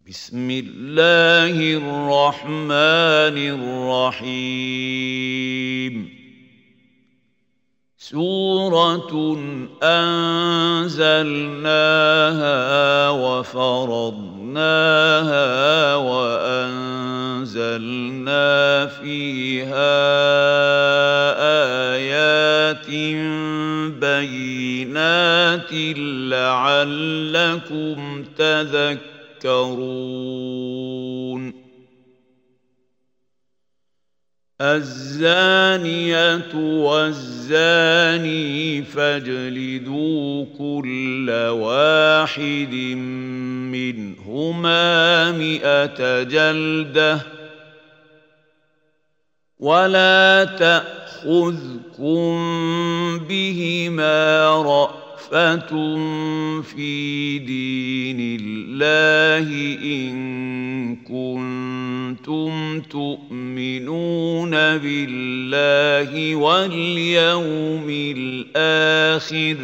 بسم الله الرحمن الرحيم سورة أنزلناها وفرضناها وأنزلنا فيها آيات بينات لعلكم تذكرون الزانية والزاني فاجلدوا كل واحد منهما 100 جلدة ولا تأخذكم بهما رأفة في دين الله إن كنتم تؤمنون بالله واليوم الآخر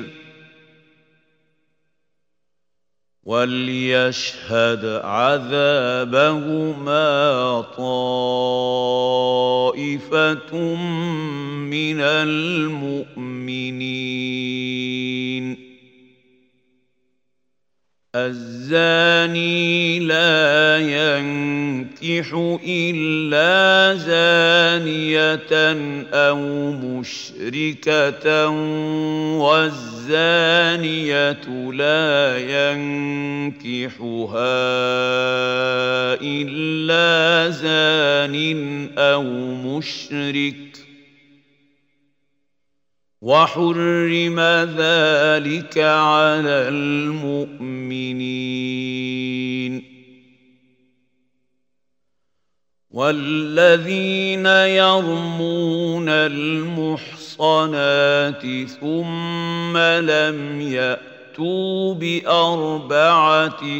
وليشهد عذابهما طائفة من المؤمنين الزاني لا ينكح إلا زانية أو مشركة والزانية لا ينكحها إلا زان أو مشرك وحرم ذلك على المؤمنين والذين يرمون المحصنات ثم لم يأتوا ب4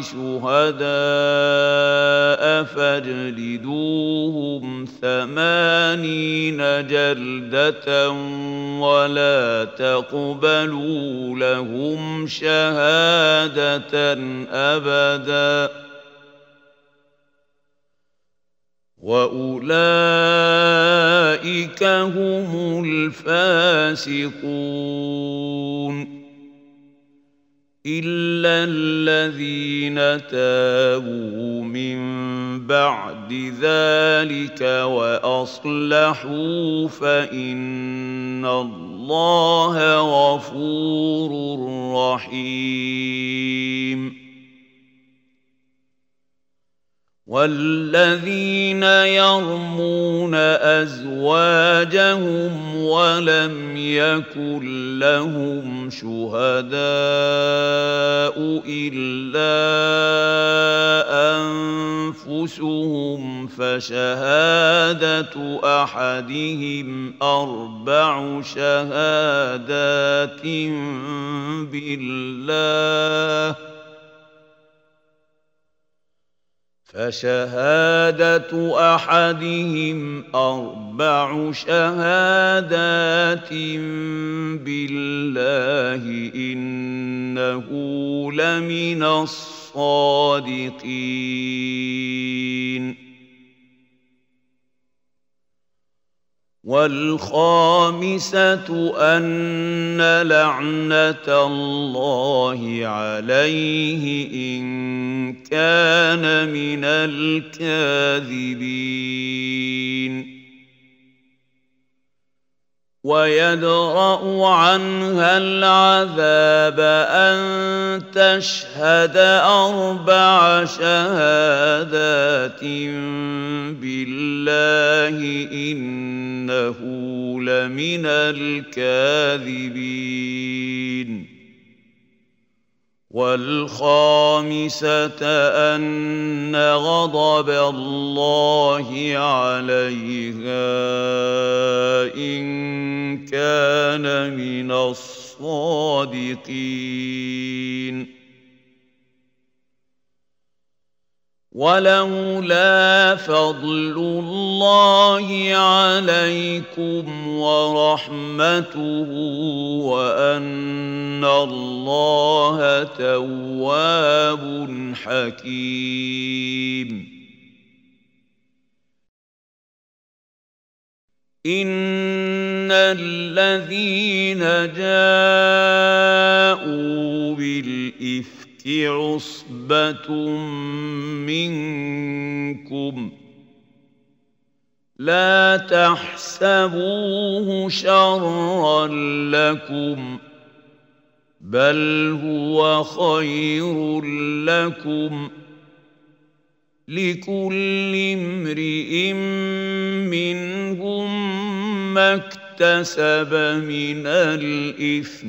شهداء فاجلدوهم 80 جلدة ولا تقبلوا لهم شهادة أبدا وأولئك هم الفاسقون إلا الذين تابوا من بعد ذلك وأصلحوا فإن الله غفور رحيم والذين يرمون أزواجهم ولم يكن لهم شهداء إلا أنفسهم فشهادة أحدهم 4 شهادات بالله إنه لمن الصادقين والخامسة أن لعنة الله عليه إن كان من الكاذبين ويدرأ عنها العذاب أن تشهد 4 شهادات بالله إنه لمن الكاذبين والخامسة أن غضب الله عليها إن كان من الصادقين ولولا فضل الله عليكم ورحمته وأن الله تواب حكيم. إن الذين جاءوا بالإفك عصبة منكم لا تحسبوه شرا لكم بل هو خير لكم لكل امرئ منهم ما اكتسب من الإثم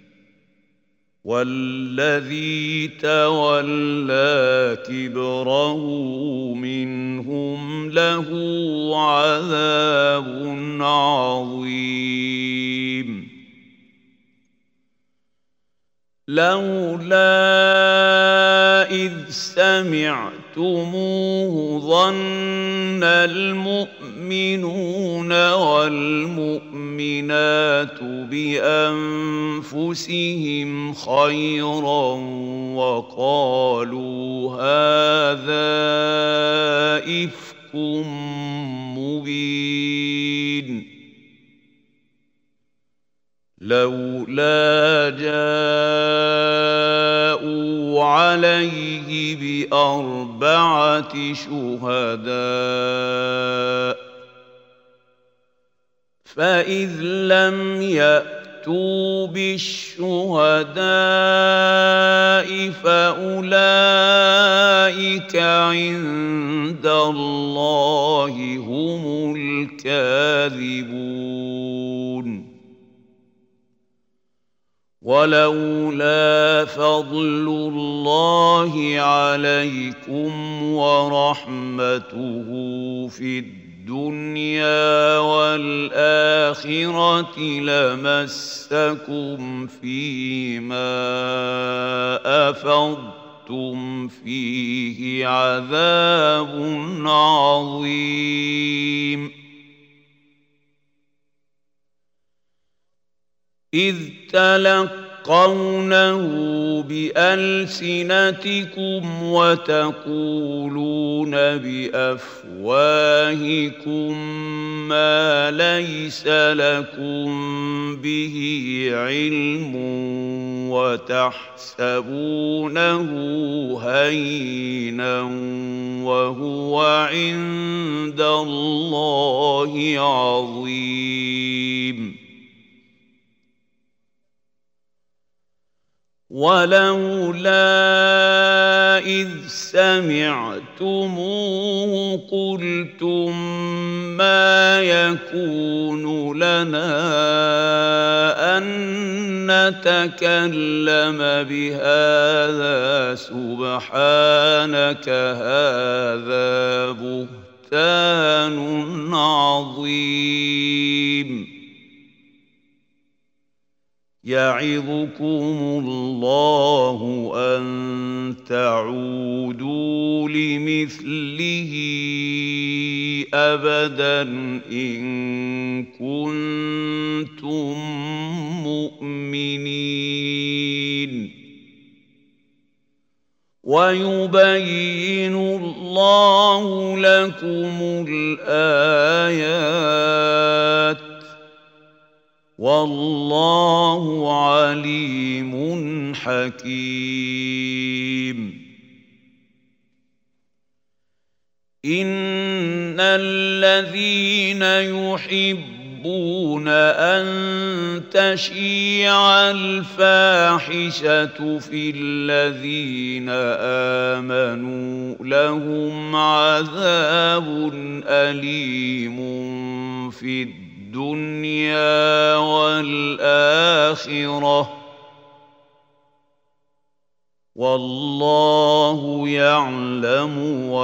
والذي تولى كبره منهم له عذاب عظيم. لولا إذ سمعتموه ظن المؤمنون والمؤمنات بأنفسهم خيرا وقالوا هذا إفك مبين. لولا جاءوا عليه بأربعة شهداء فإذ لم يأتوا بالشهداء فأولئك عند الله هم الكاذبون. ولولا فضل الله عليكم ورحمته في الدنيا والآخرة لمسكم فيما أفضتم فيه عذاب عظيم. إذ تلقونه بألسنتكم وتقولون بأفواهكم ما ليس لكم به علم وتحسبونه هينا وهو عند الله عظيم. ولولا إذ سمعتموه قلتم ما يكون لنا أن نتكلم بهذا سبحانك هذا بهتان عظيم. يعظكم الله أن تعودوا لمثله أبدا إن كنتم مؤمنين. ويبين الله لكم الآيات والله عليم حكيم. إن الذين يحبون أن تشيع الفاحشة في الذين آمنوا لهم عذاب أليم في الدنيا والآخرة والله يعلم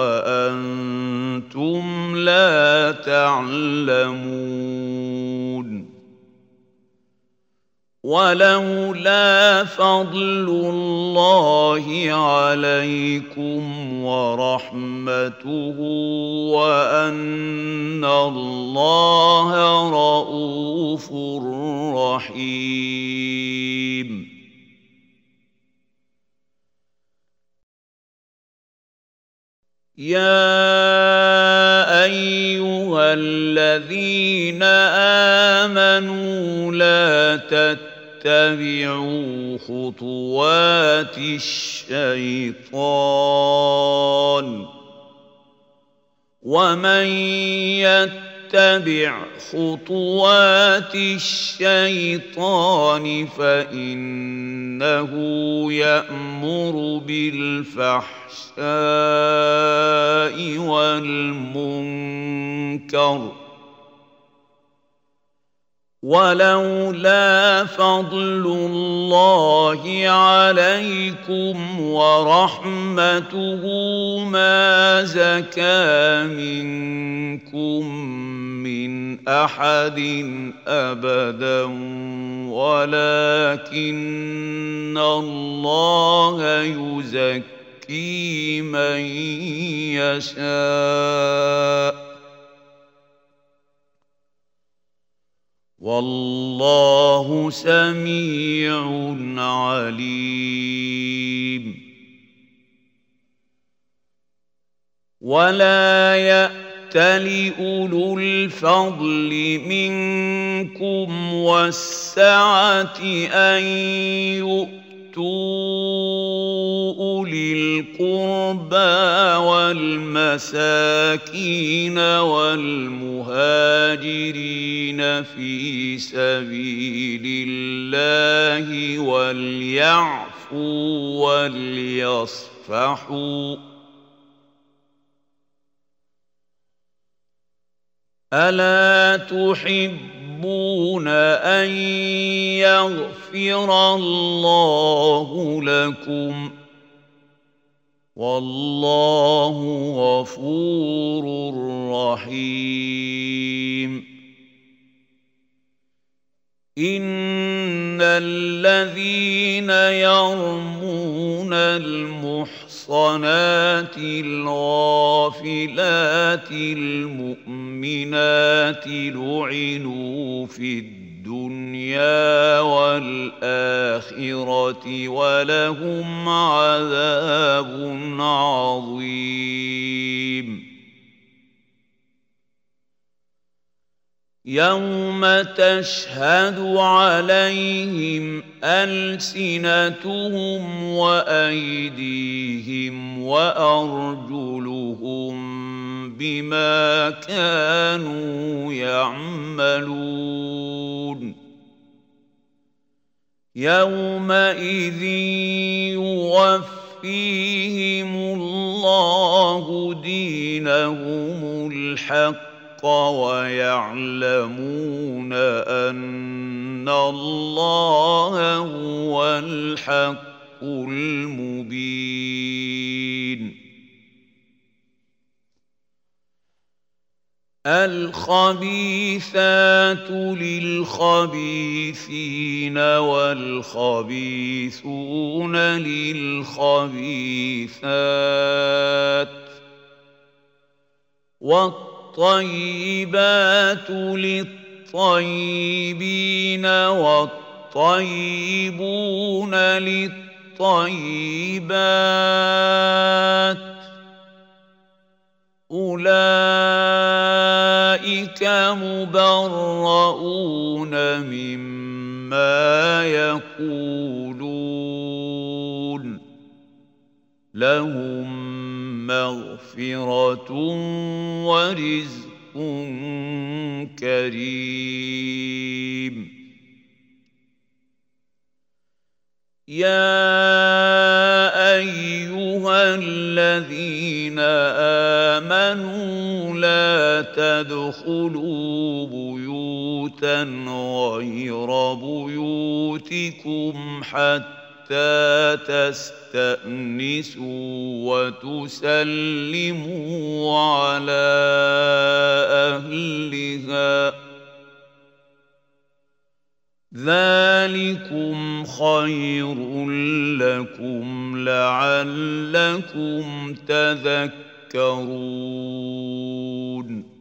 وأنتم لا تعلمون. ولولا فضل الله عليكم ورحمته وأن الله رءوف رحيم. يا أيها الذين آمنوا لا تتبعوا خطوات الشيطان ومن يتبع خطوات الشيطان فإنه يأمر بالفحشاء والمنكر ولولا فضل الله عليكم ورحمته ما زكى منكم من أحد أبدا ولكن الله يزكي من يشاء والله سميع عليم. ولا يأتل أولو الفضل منكم والسعة أن يؤتوا أولي القربى والمساكين والمهاجرين في سبيل الله وليعفوا وليصفحوا ألا تحبون أن يغفر الله لكم والله غفور رحيم. إن الذين يرمون المحصنات الغافلات المؤمنات لعنوا في الدنيا والآخرة ولهم عذاب عظيم. يوم تشهد عليهم ألسنتهم وأيديهم وأرجلهم بما كانوا يعملون. يومئذ يوفيهم الله دينهم الحق ويعلمون أن الله هو الحق المبين. الخبيثات للخبيثين والخبيثون للخبيثات والطيبات للطيبين والطيبون للطيبات أولئك مبرؤون مما يقولون لهم مغفرة ورزق كريم. يا أيها الذين آمنوا لا تدخلوا بيوتا غير بيوتكم حتى تستأنسوا وتسلموا على أهلها ذلكم خير لكم لعلكم تذكرون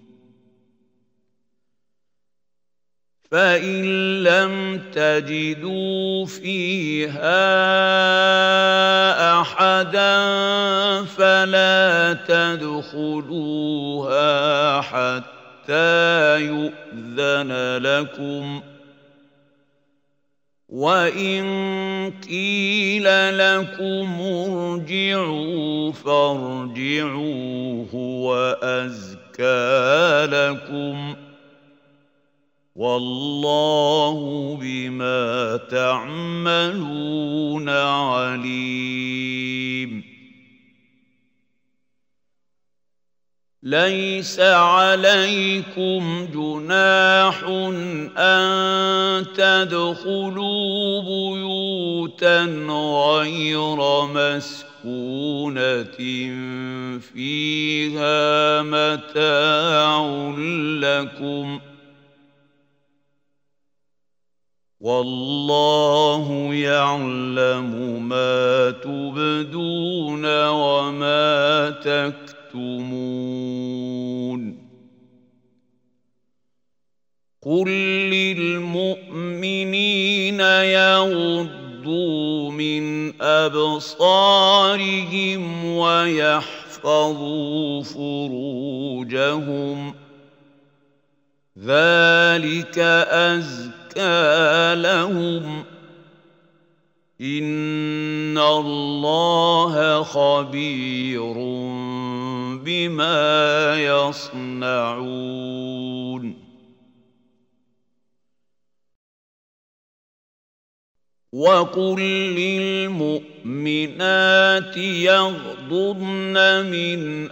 فإن لم تجدوا فيها أحدا فلا تدخلوها حتى يؤذن لكم وإن قيل لكم ارجعوا فارجعوا هو أزكى لكم والله بما تعملون عليم ليس عليكم جناح أن تدخلوا بيوتا غير مسكونة فيها متاع لكم والله يعلم ما تبدون وما تكتمون قل للمؤمنين يغضوا من أبصارهم ويحفظوا فروجهم ذلك أزكى لهم إن الله خبير بما يصنعون وقل للمؤمنات يغضضن من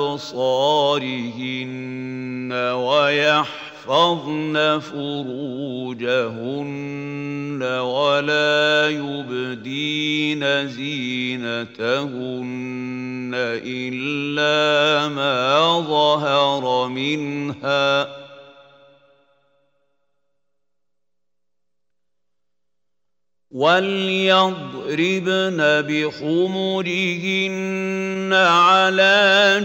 أبصارهن ويحفظن فروجهن ولا يبدين زينتهن إلا ما ظهر منها وليضربن بخمرهن على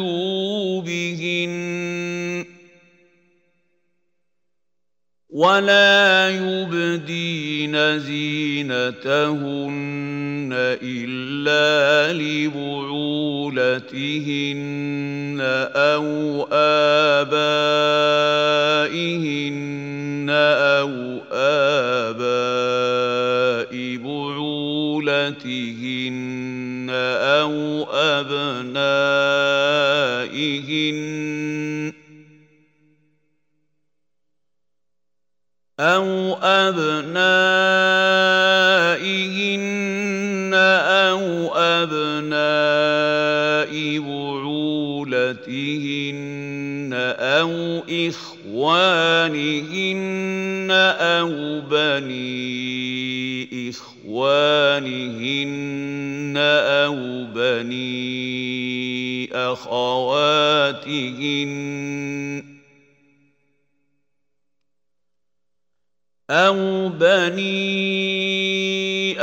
جيوبهن ولا يبدين زينتهن إلا لبعولتهن أو آبائهن أو آباء بعولتهن أو أبنائهن أو أبناء بعولتهن أو إخوانهن أو بني إخوانهن أو بني أخواتهن أو بني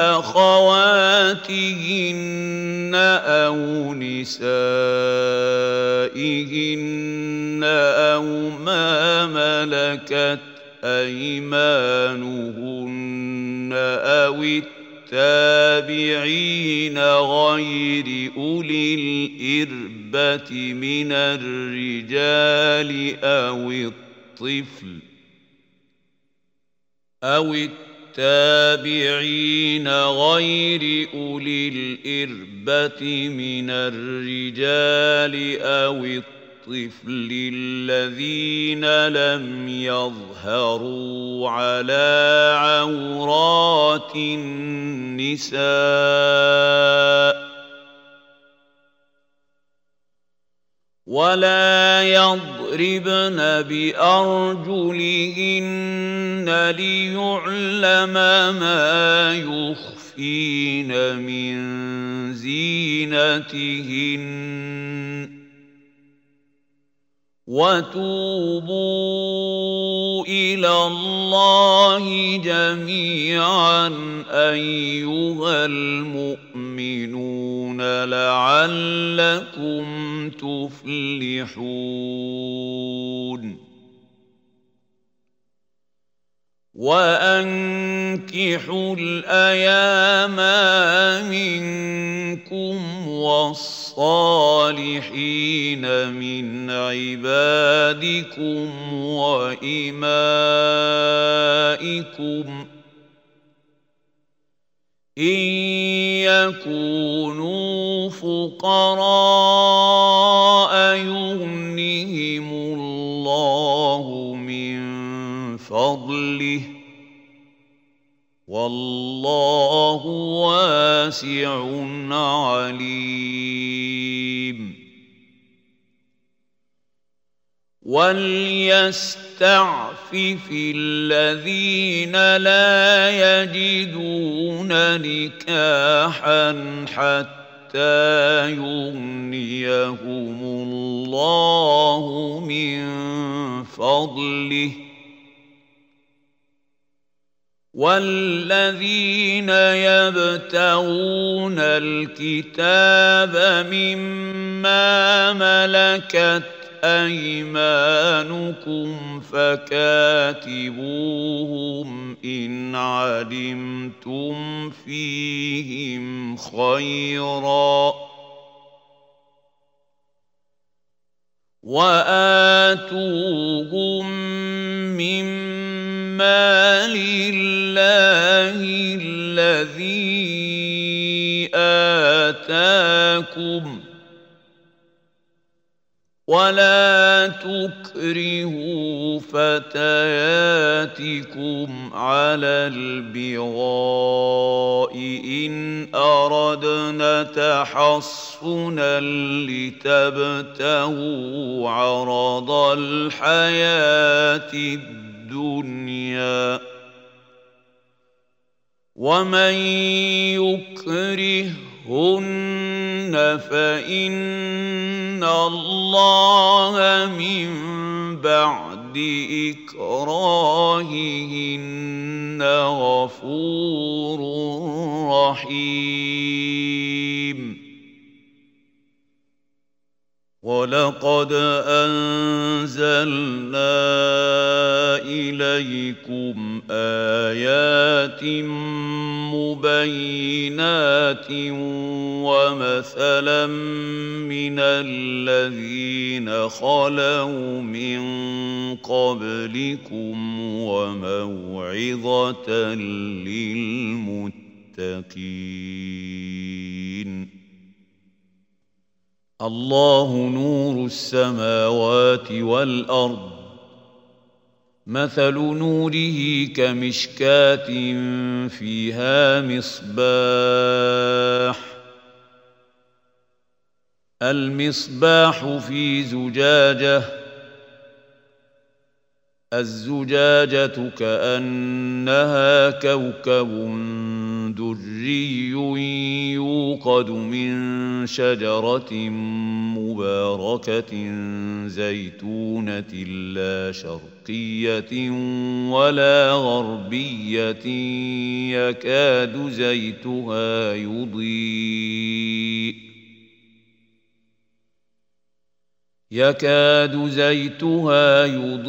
أخواتهن أو نسائهن أو ما ملكت أيمانهن أو التابعين غير أولي الإربة من الرجال أو التابعين غير أولي الإربة من الرجال أو الطفل الذين لم يظهروا على عورات النساء ولا يضربن بأرجلهن ليعلم ما يخفين من زينتهن وتوبوا إلى الله جميعا أيها المؤمنون لعلكم تفلحون وأنكحوا الأيام منكم والصالحين من عبادكم وإمائكم إن يكونوا فقراء يغنهم الله من فضله والله واسع عليم وليستعفف الذين لا يجدون نكاحا حتى يغنيهم الله من فضله والذين يبتغون الكتاب مما ملكت أيمانكم فكاتبوهم إن علمتم فيهم خيرا وآتوهم مما لله الذي آتاكم ولا تكرهوا فتياتكم على البغاء إن أردنا تحصنا لتبتغوا عرض الحياة الدنيا ومن يكرهن فإن الله من بعد إكراههن غفور رحيم ولقد أنزلنا إليكم آيات مبينات ومثلا من الذين خلوا من قبلكم وموعظة للمتقين الله نور السماوات والأرض مثل نوره كمشكاة فيها مصباح المصباح في زجاجة الزجاجة كأنها كوكب دري يوقد من شجرة مباركة زيتونة لا شرقية ولا غربية يكاد زيتها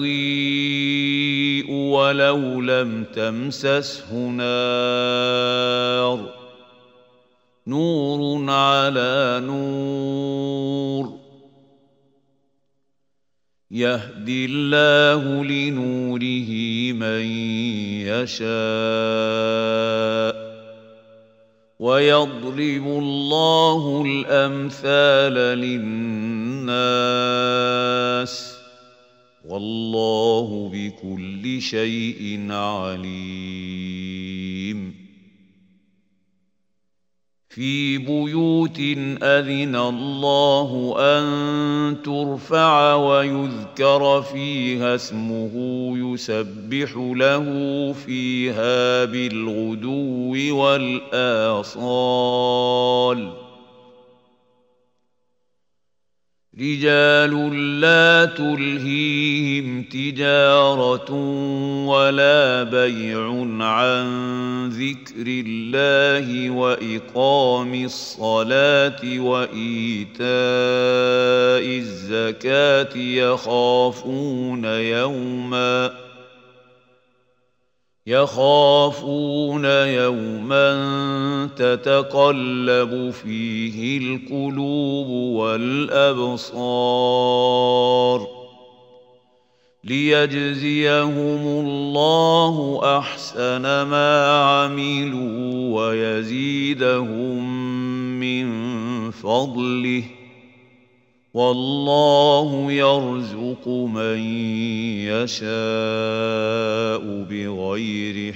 يضيء ولو لم تمسسه نار نور على نور يهدي الله لنوره من يشاء ويضرب الله الأمثال للناس والله بكل شيء عليم في بيوت أذن الله أن ترفع ويذكر فيها اسمه يسبح له فيها بالغدو والآصال رجال لا تلهيهم تجارة ولا بيع عن ذكر الله وإقام الصلاة وإيتاء الزكاة يخافون يوما تتقلب فيه القلوب والأبصار ليجزيهم الله أحسن ما عملوا ويزيدهم من فضله والله يرزق من يشاء بغير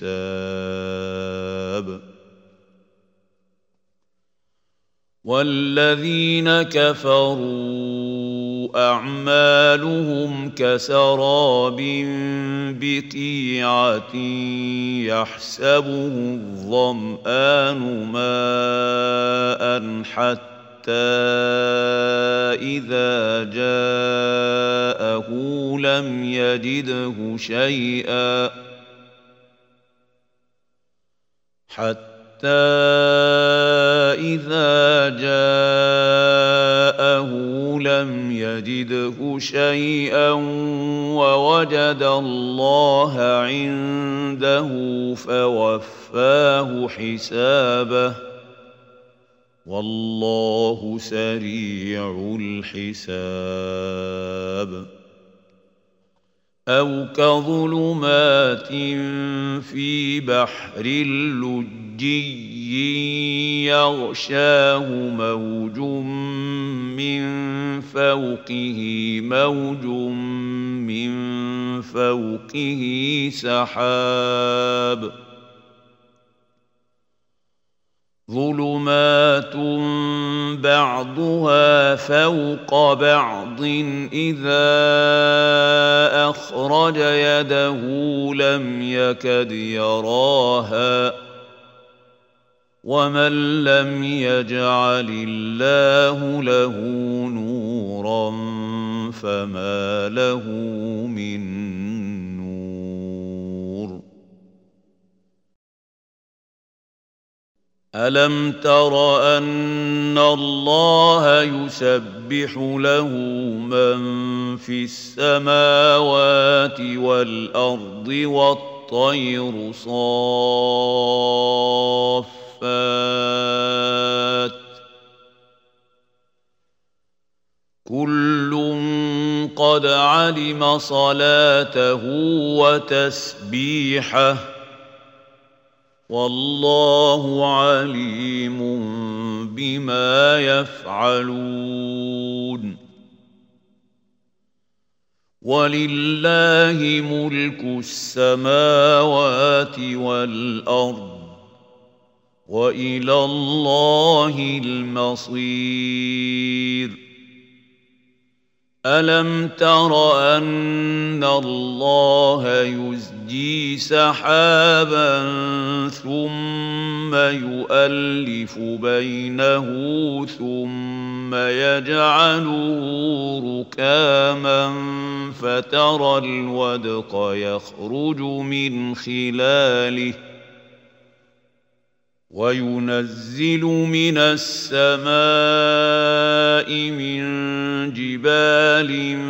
حساب والذين كفروا أعمالهم كسراب بقيعة يحسبه الظمآن ماء حتى إذا جاءه لم يجده شيئا ووجد الله عنده فوفاه حسابه والله سريع الحساب أو كظلمات في بحر لجي يغشاه موج من فوقه موج من فوقه سحاب ظلمات بعضها فوق بعض إذا أخرج يده لم يكد يراها ومن لم يجعل الله له نورا فما له من نور ألم تر أن الله يسبح له من في السماوات والأرض والطير صافات كل قد علم صلاته وتسبيحه والله عليم بما يفعلون ولله ملك السماوات والأرض وإلى الله المصير ألم تر أن الله يزجي سحابا ثم يؤلف بينه ثم يجعله ركاما فترى الودق يخرج من خلاله وينزل من السماء من جبال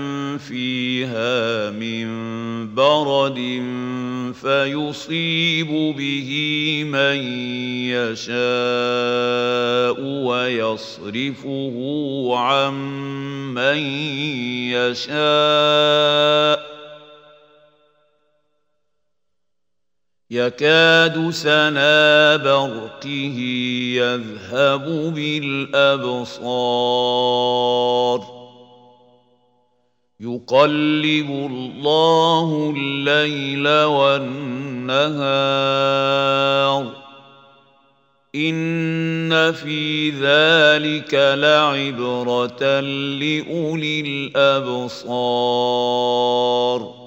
فيها من برد فيصيب به من يشاء ويصرفه عن من يشاء يكاد سنا برقه يذهب بالأبصار يقلب الله الليل والنهار إن في ذلك لعبرة لأولي الأبصار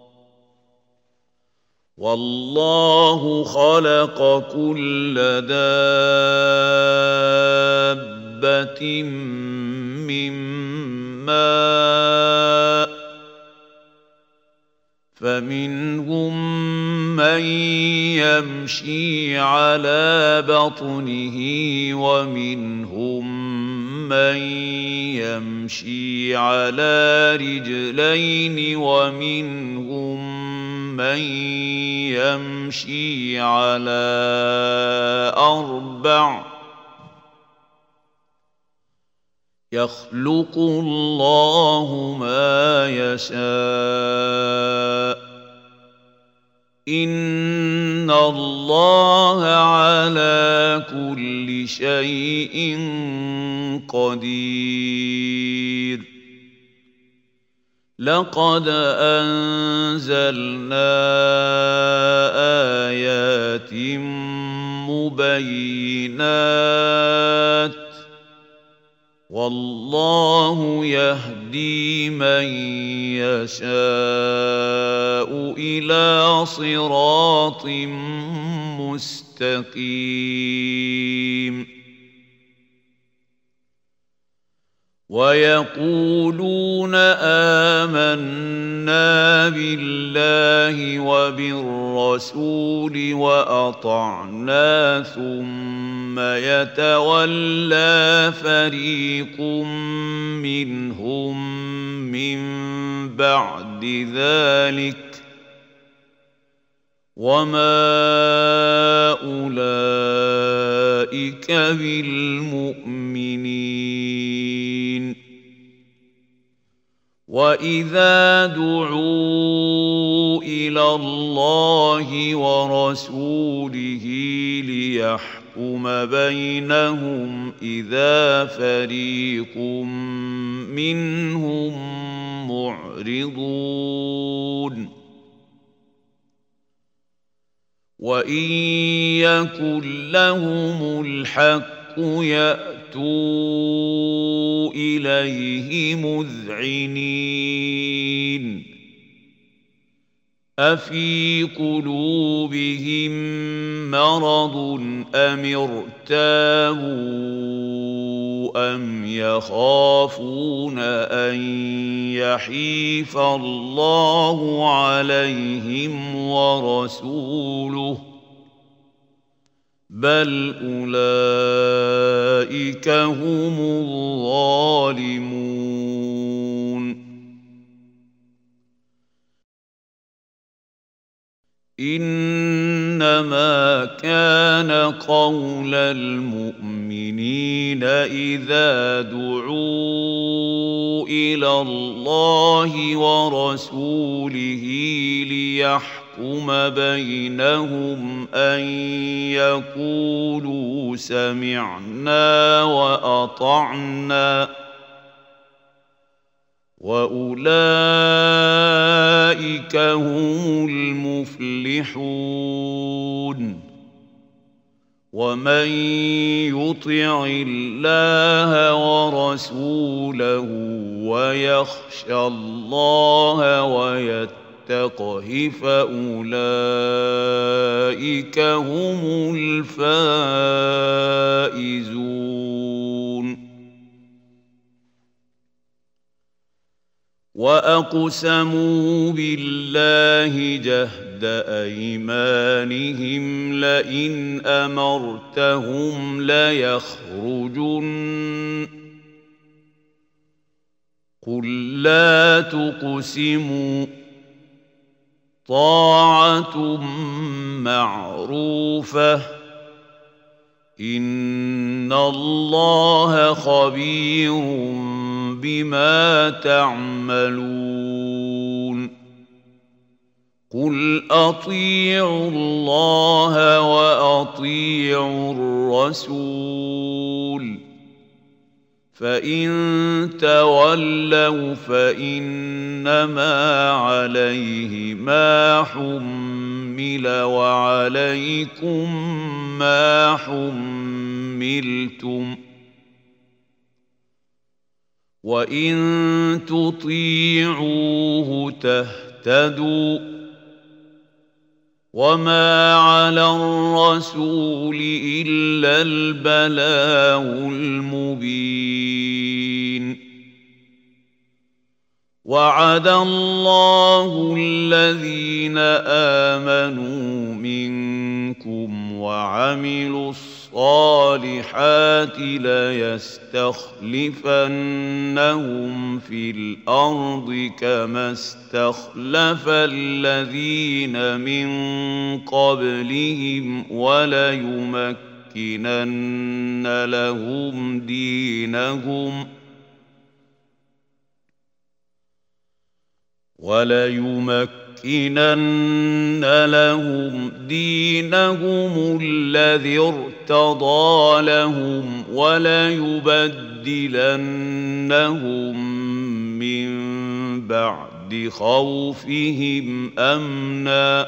والله خلق كل دابة من فمنهم من يمشي على بطنه ومنهم من يمشي على رجلين ومنهم من يمشي على أربع يخلق الله ما يشاء إن الله على كل شيء قدير لقد أنزلنا آيات مبينات والله يهدي من يشاء إلى صراط مستقيم ويقولون آمنا بالله وبالرسول وأطعنا ثم يتولى فريق منهم من بعد ذلك وما أولئك بالمؤمنين وإذا دعوا إلى الله ورسوله ليحكم بينهم إذا فريق منهم معرضون وإن يكن لهم الحق يأتوا إليه مذعنين أفي قلوبهم مرض أم ارتابوا أم يخافون أن يحيف الله عليهم ورسوله بل أولئك هم الظالمون إنما كان قول المؤمنين إذا دعوا إلى الله ورسوله ليحكم بينهم أن يقولوا سمعنا وأطعنا وأولئك هم المفلحون ومن يطع الله ورسوله ويخشى الله ويتقه فأولئك هم الفائزون وأقسموا بالله جهد أيمانهم لئن أمرتهم ليخرجن قل لا تقسموا طاعة معروفة إن الله خبير بما تعملون قل أطيعوا الله وأطيعوا الرسول فإن تولوا فإنما عليه ما حمل وعليكم ما حملتم وإن تطيعوه تهتدوا وما على الرسول إلا البلاغ المبين وعد الله الذين آمنوا منكم وعملوا الصالحات ليستخلفنهم في الأرض كما استخلف الذين من قبلهم وليمكنن لهم دينهم الذي ارتضى لهم وليبدلنهم من بعد خوفهم أمنا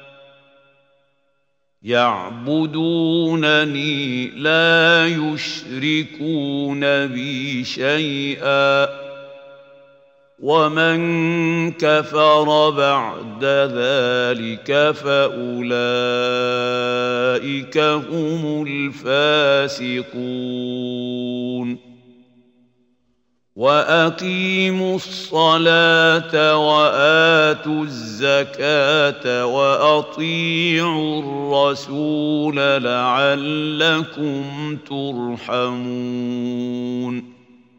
يعبدونني لا يشركون بي شيئا ومن كفر بعد ذلك فأولئك هم الفاسقون وأقيموا الصلاة وآتوا الزكاة وأطيعوا الرسول لعلكم ترحمون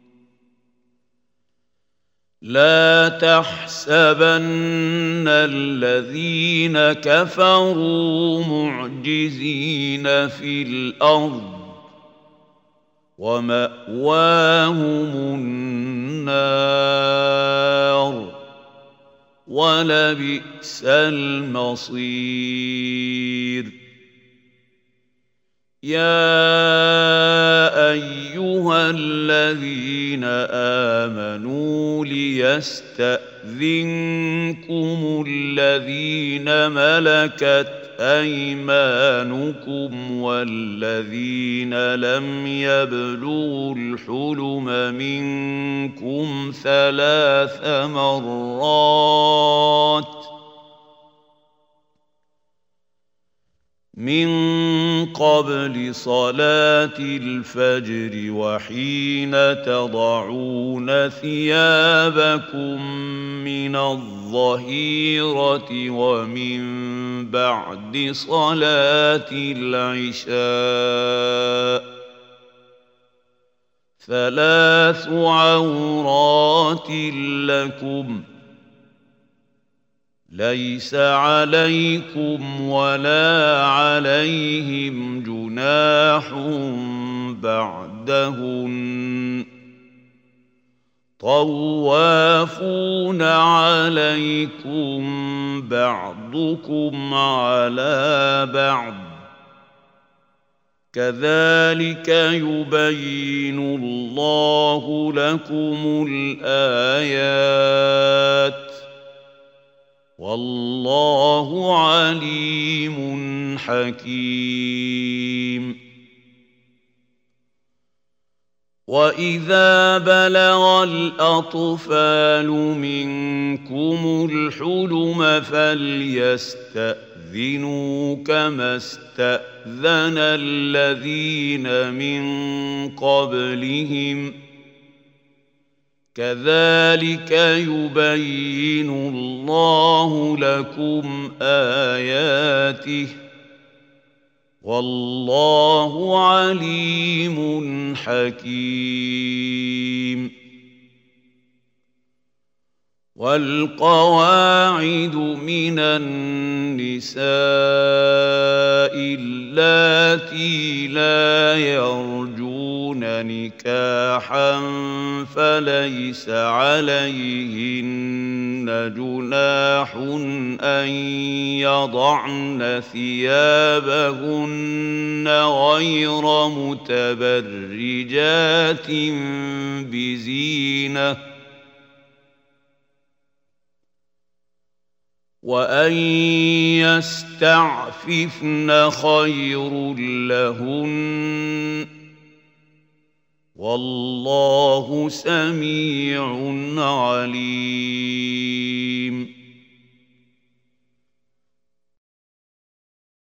لا تحسبن الذين كفروا معجزين في الأرض ومأواهم النار ولبئس المصير يا أيها الذين آمنوا ليستأذنكم الذين ملكت أيمانكم والذين لم يبلغوا الحلم منكم 3 مرات من قبل صلاة الفجر وحين تضعون ثيابكم من الظهيرة ومن بعد صلاة العشاء 3 عورات لكم ليس عليكم ولا عليهم جناح بعدهن طوافون عليكم بعضكم على بعض كذلك يبين الله لكم الآيات والله عليم حكيم وإذا بلغ الأطفال منكم الحلم فليستأذنوا كما استأذن الذين من قبلهم كذلك يبين الله لكم آياته والله عليم حكيم والقواعد من النساء اللاتي لا يرجون نكاحا فليس عليهن جناح أن يضعن ثيابهن غير متبرجات بزينة وأن يستعففن خير لهن والله سميع عليم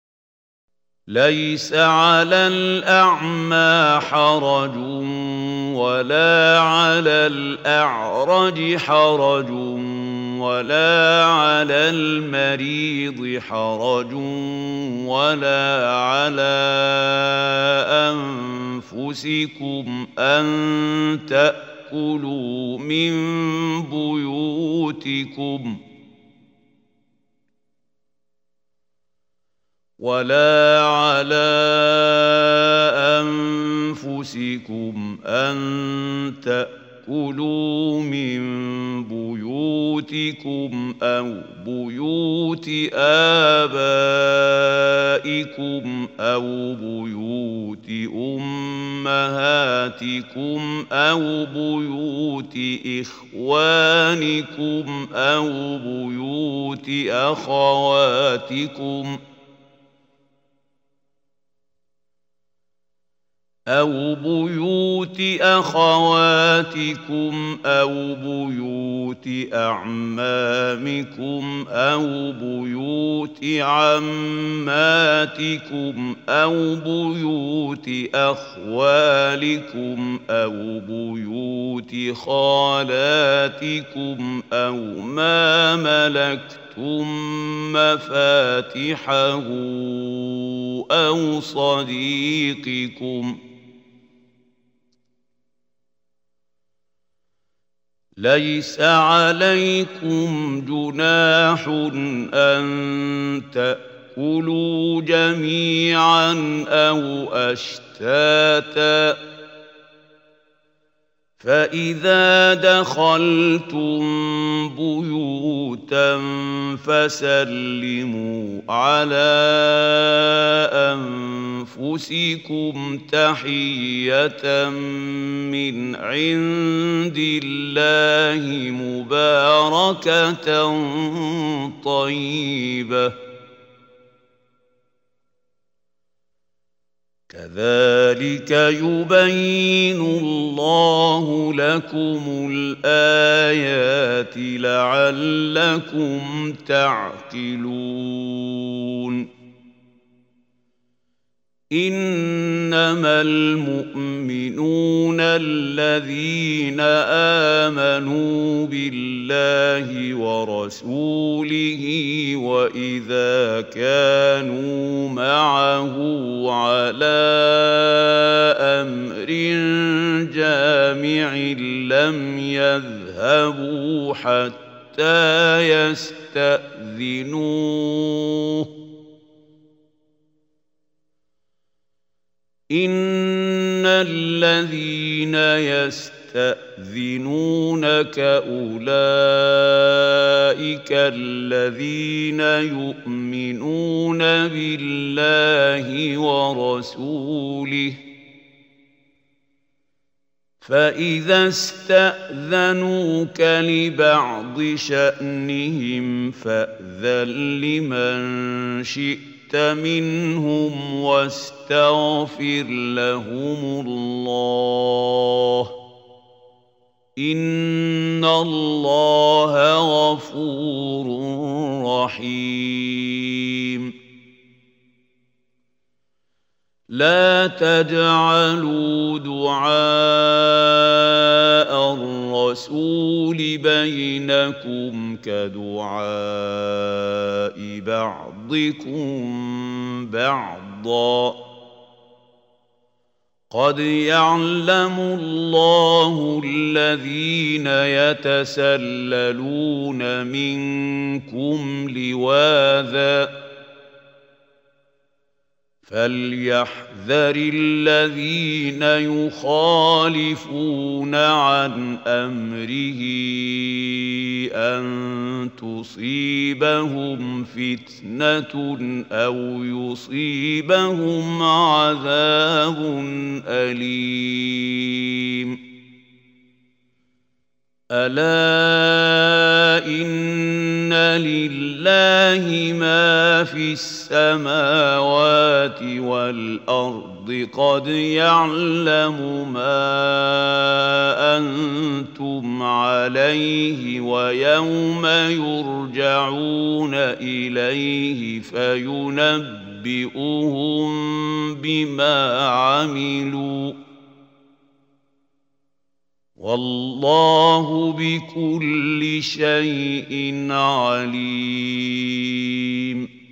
ليس على الأعمى حرج ولا على الأعرج حرج ولا على المريض حرج ولا على أنفسكم أن تأكلوا من بيوتكم ولا على أنفسكم أن تأكلوا من بيوتكم أو بيوت آبائكم أو بيوت أمهاتكم أو بيوت إخوانكم أو بيوت أخواتكم أو بيوت أخواتكم أو بيوت أعمامكم أو بيوت عماتكم أو بيوت أخوالكم أو بيوت خالاتكم أو ما ملكتم مفاتحه أو صديقكم ليس عليكم جناح أن تأكلوا جميعا أو أشتاتا فإذا دخلتم بيوتا فسلموا على أنفسكم تحية من عند الله مباركة طيبة كذلك يبين الله لكم الآيات لعلكم تعقلون إنما المؤمنون الذين آمنوا بالله ورسوله وإذا كانوا معه على أمر جامع لم يذهبوا حتى يستأذنوه إن الذين يستأذنونك أولئك الذين يؤمنون بالله ورسوله فإذا استأذنوك لبعض شأنهم فأذن لمن شئت منهم واستغفر لهم الله إن الله غفور رحيم لا تجعلوا دعاء الرسول بينكم كدعاء بعضكم بعضا قد يعلم الله الذين يتسللون منكم لواذا فليحذر الذين يخالفون عن أمره أن تصيبهم فتنة أو يصيبهم عذاب أليم ألا إن لله ما في السماوات والأرض قد يعلم ما أنتم عليه ويوم يرجعون إليه فينبئهم بما عملوا والله بكل شيء عليم.